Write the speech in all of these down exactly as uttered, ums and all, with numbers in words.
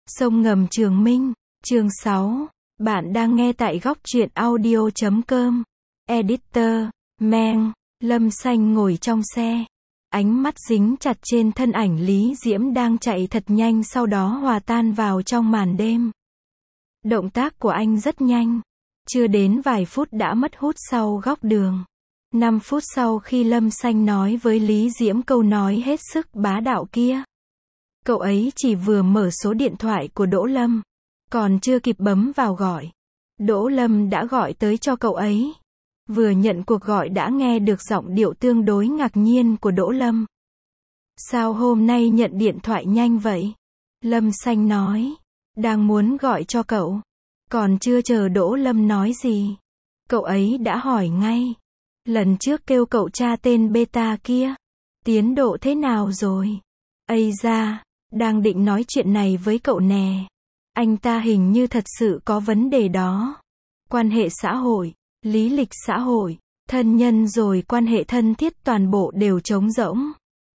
Sông ngầm Trường Minh, chương sáu. Bạn đang nghe tại góc truyện audio chấm com. Editor, Meng, Lâm Xanh ngồi trong xe. Ánh mắt dính chặt trên thân ảnh Lý Diễm đang chạy thật nhanh, sau đó hòa tan vào trong màn đêm. Động tác của anh rất nhanh. Chưa đến vài phút đã mất hút sau góc đường. Năm phút sau khi Lâm Xanh nói với Lý Diễm câu nói hết sức bá đạo kia, cậu ấy chỉ vừa mở số điện thoại của Đỗ Lâm, còn chưa kịp bấm vào gọi, Đỗ Lâm đã gọi tới cho cậu ấy. Vừa nhận cuộc gọi đã nghe được giọng điệu tương đối ngạc nhiên của Đỗ Lâm. Sao hôm nay nhận điện thoại nhanh vậy? Lâm Xanh nói. Đang muốn gọi cho cậu. Còn chưa chờ Đỗ Lâm nói gì, cậu ấy đã hỏi ngay. Lần trước kêu cậu tra tên beta kia, tiến độ thế nào rồi? Ây da, đang định nói chuyện này với cậu nè. Anh ta hình như thật sự có vấn đề đó. Quan hệ xã hội, lý lịch xã hội, thân nhân rồi quan hệ thân thiết toàn bộ đều trống rỗng.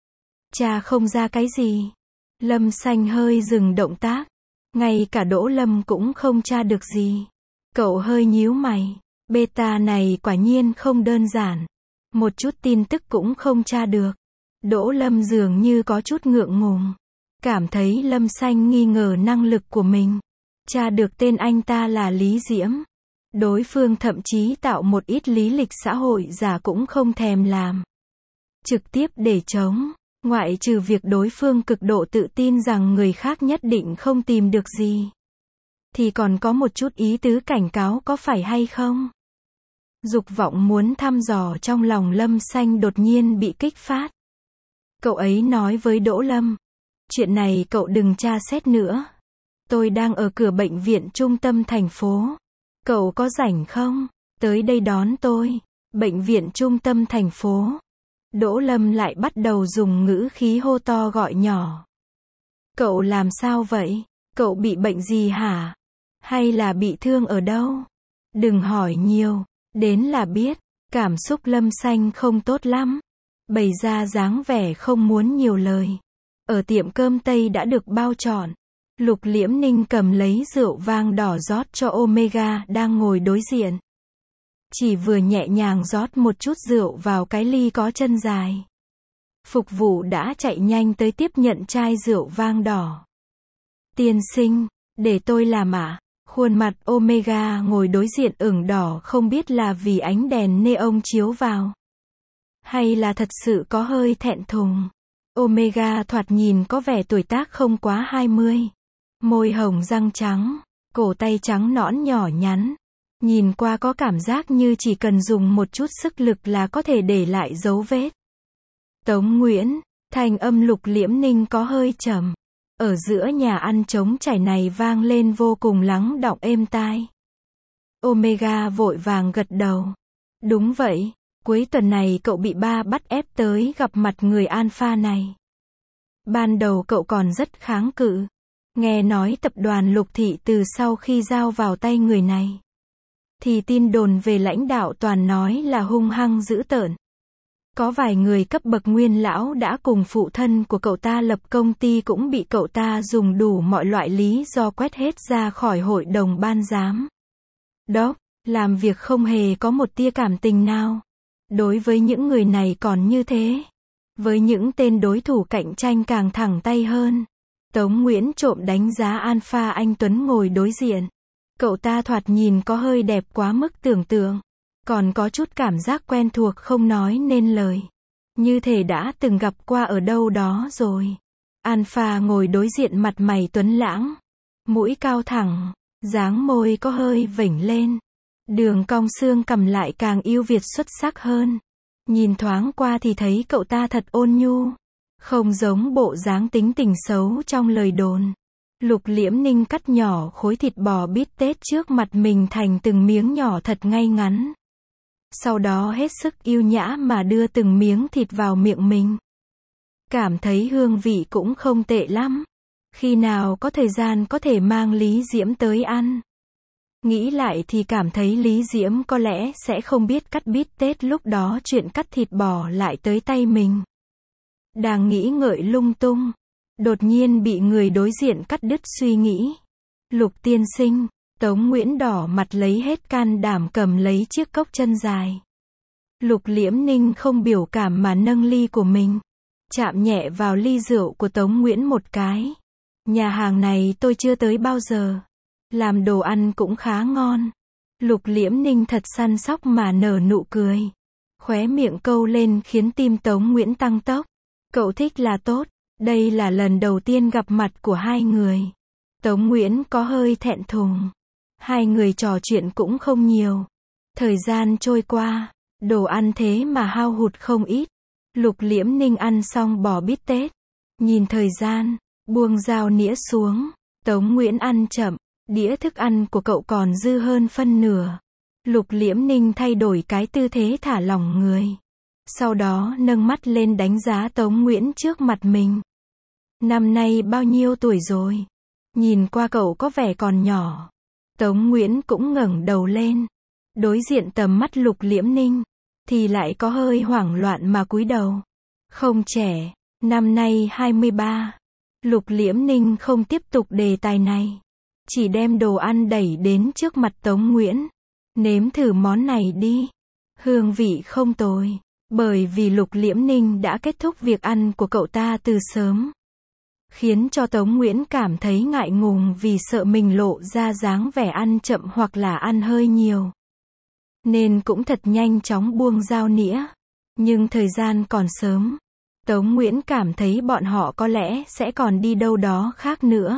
Tra không ra cái gì. Lâm Xanh hơi dừng động tác. Ngay cả Đỗ Lâm cũng không tra được gì. Cậu hơi nhíu mày. Beta này quả nhiên không đơn giản. Một chút tin tức cũng không tra được. Đỗ Lâm dường như có chút ngượng ngùng. Cảm thấy Lâm Xanh nghi ngờ năng lực của mình. Tra được tên anh ta là Lý Diễm. Đối phương thậm chí tạo một ít lý lịch xã hội giả cũng không thèm làm. Trực tiếp để trống. Ngoại trừ việc đối phương cực độ tự tin rằng người khác nhất định không tìm được gì, thì còn có một chút ý tứ cảnh cáo, có phải hay không? Dục vọng muốn thăm dò trong lòng Lâm Xanh đột nhiên bị kích phát. Cậu ấy nói với Đỗ Lâm, chuyện này cậu đừng tra xét nữa. Tôi đang ở cửa bệnh viện trung tâm thành phố. Cậu có rảnh không? Tới đây đón tôi. Bệnh viện trung tâm thành phố. Đỗ Lâm lại bắt đầu dùng ngữ khí hô to gọi nhỏ. Cậu làm sao vậy? Cậu bị bệnh gì hả? Hay là bị thương ở đâu? Đừng hỏi nhiều, đến là biết. Cảm xúc Lâm Xanh không tốt lắm. Bày ra dáng vẻ không muốn nhiều lời. Ở tiệm cơm Tây đã được bao trọn. Lục Liễm Ninh cầm lấy rượu vang đỏ rót cho Omega đang ngồi đối diện. Chỉ vừa nhẹ nhàng rót một chút rượu vào cái ly có chân dài. Phục vụ đã chạy nhanh tới tiếp nhận chai rượu vang đỏ. Tiên sinh, để tôi làm ạ. À? Khuôn mặt Omega ngồi đối diện ửng đỏ, không biết là vì ánh đèn neon chiếu vào, hay là thật sự có hơi thẹn thùng. Omega thoạt nhìn có vẻ tuổi tác không quá hai mươi. Môi hồng răng trắng, cổ tay trắng nõn nhỏ nhắn. Nhìn qua có cảm giác như chỉ cần dùng một chút sức lực là có thể để lại dấu vết. Tống Nguyễn, thanh âm Lục Liễm Ninh có hơi trầm. Ở giữa nhà ăn trống trải này vang lên vô cùng lắng đọng êm tai. Omega vội vàng gật đầu. Đúng vậy, cuối tuần này cậu bị ba bắt ép tới gặp mặt người alpha này. Ban đầu cậu còn rất kháng cự. Nghe nói tập đoàn Lục Thị từ sau khi giao vào tay người này, thì tin đồn về lãnh đạo toàn nói là hung hăng dữ tợn. Có vài người cấp bậc nguyên lão đã cùng phụ thân của cậu ta lập công ty cũng bị cậu ta dùng đủ mọi loại lý do quét hết ra khỏi hội đồng ban giám đốc, làm việc không hề có một tia cảm tình nào. Đối với những người này còn như thế. Với những tên đối thủ cạnh tranh càng thẳng tay hơn. Tống Nguyễn trộm đánh giá alpha anh Tuấn ngồi đối diện. Cậu ta thoạt nhìn có hơi đẹp quá mức tưởng tượng. Còn có chút cảm giác quen thuộc không nói nên lời. Như thể đã từng gặp qua ở đâu đó rồi. Alpha ngồi đối diện mặt mày tuấn lãng. Mũi cao thẳng. Dáng môi có hơi vểnh lên. Đường cong xương cằm lại càng yêu Việt xuất sắc hơn. Nhìn thoáng qua thì thấy cậu ta thật ôn nhu. Không giống bộ dáng tính tình xấu trong lời đồn. Lục Liễm Ninh cắt nhỏ khối thịt bò bít tết trước mặt mình thành từng miếng nhỏ thật ngay ngắn. Sau đó hết sức yêu nhã mà đưa từng miếng thịt vào miệng mình. Cảm thấy hương vị cũng không tệ lắm. Khi nào có thời gian có thể mang Lý Diễm tới ăn. Nghĩ lại thì cảm thấy Lý Diễm có lẽ sẽ không biết cắt bít tết, lúc đó chuyện cắt thịt bò lại tới tay mình. Đang nghĩ ngợi lung tung, Đột nhiên bị người đối diện cắt đứt suy nghĩ. Lục tiên sinh, Tống Nguyễn đỏ mặt lấy hết can đảm cầm lấy chiếc cốc chân dài. Lục Liễm Ninh không biểu cảm mà nâng ly của mình, chạm nhẹ vào ly rượu của Tống Nguyễn một cái. Nhà hàng này tôi chưa tới bao giờ. Làm đồ ăn cũng khá ngon. Lục Liễm Ninh thật săn sóc mà nở nụ cười. Khóe miệng câu lên khiến tim Tống Nguyễn tăng tốc. Cậu thích là tốt. Đây là lần đầu tiên gặp mặt của hai người. Tống Nguyễn có hơi thẹn thùng. Hai người trò chuyện cũng không nhiều. Thời gian trôi qua, đồ ăn thế mà hao hụt không ít. Lục Liễm Ninh ăn xong bò bít tết. Nhìn thời gian, buông dao nĩa xuống. Tống Nguyễn ăn chậm, đĩa thức ăn của cậu còn dư hơn phân nửa. Lục Liễm Ninh thay đổi cái tư thế thả lỏng người. Sau đó nâng mắt lên đánh giá Tống Nguyễn trước mặt mình. Năm nay bao nhiêu tuổi rồi? Nhìn qua cậu có vẻ còn nhỏ. Tống Nguyễn cũng ngẩng đầu lên. Đối diện tầm mắt Lục Liễm Ninh, thì lại có hơi hoảng loạn mà cúi đầu. Không trẻ, năm nay hai mươi ba. Lục Liễm Ninh không tiếp tục đề tài này. Chỉ đem đồ ăn đẩy đến trước mặt Tống Nguyễn. Nếm thử món này đi. Hương vị không tồi. Bởi vì Lục Liễm Ninh đã kết thúc việc ăn của cậu ta từ sớm. Khiến cho Tống Nguyễn cảm thấy ngại ngùng vì sợ mình lộ ra dáng vẻ ăn chậm hoặc là ăn hơi nhiều. Nên cũng thật nhanh chóng buông dao nĩa. Nhưng thời gian còn sớm. Tống Nguyễn cảm thấy bọn họ có lẽ sẽ còn đi đâu đó khác nữa.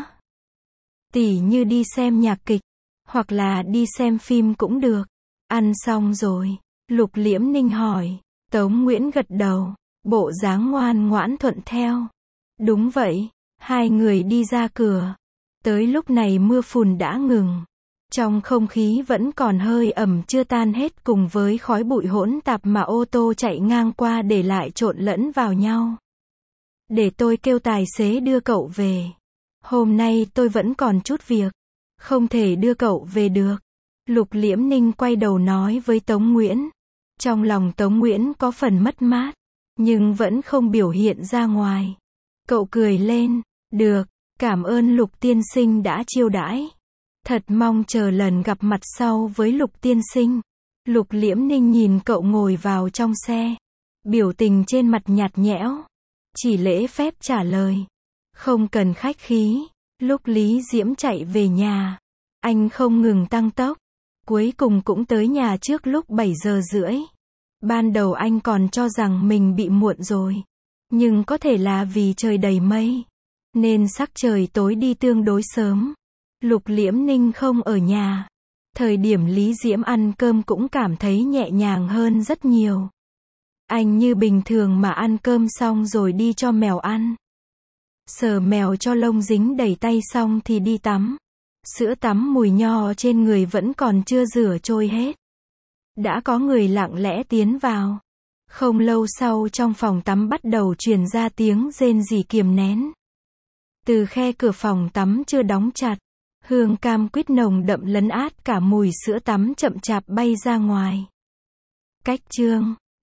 Tỉ như đi xem nhạc kịch. Hoặc là đi xem phim cũng được. Ăn xong rồi. Lục Liễm Ninh hỏi. Tống Nguyễn gật đầu. Bộ dáng ngoan ngoãn thuận theo. Đúng vậy. Hai người đi ra cửa. Tới lúc này mưa phùn đã ngừng. Trong không khí vẫn còn hơi ẩm chưa tan hết cùng với khói bụi hỗn tạp mà ô tô chạy ngang qua để lại trộn lẫn vào nhau. Để tôi kêu tài xế đưa cậu về. Hôm nay tôi vẫn còn chút việc. Không thể đưa cậu về được. Lục Liễm Ninh quay đầu nói với Tống Nguyễn. Trong lòng Tống Nguyễn có phần mất mát. Nhưng vẫn không biểu hiện ra ngoài. Cậu cười lên. Được, cảm ơn Lục tiên sinh đã chiêu đãi. Thật mong chờ lần gặp mặt sau với Lục tiên sinh. Lục Liễm Ninh nhìn cậu ngồi vào trong xe. Biểu tình trên mặt nhạt nhẽo. Chỉ lễ phép trả lời. Không cần khách khí. Lúc Lý Diễm chạy về nhà, anh không ngừng tăng tốc. Cuối cùng cũng tới nhà trước lúc bảy giờ rưỡi. Ban đầu anh còn cho rằng mình bị muộn rồi. Nhưng có thể là vì trời đầy mây. Nên sắc trời tối đi tương đối sớm. Lục Liễm Ninh không ở nhà. Thời điểm Lý Diễm ăn cơm cũng cảm thấy nhẹ nhàng hơn rất nhiều. Anh như bình thường mà ăn cơm xong rồi đi cho mèo ăn. Sờ mèo cho lông dính đầy tay xong thì đi tắm. Sữa tắm mùi nho trên người vẫn còn chưa rửa trôi hết. Đã có người lặng lẽ tiến vào. Không lâu sau trong phòng tắm bắt đầu truyền ra tiếng rên rỉ kiềm nén. Từ khe cửa phòng tắm chưa đóng chặt, hương cam quýt nồng đậm lấn át cả mùi sữa tắm chậm chạp bay ra ngoài. Cách chương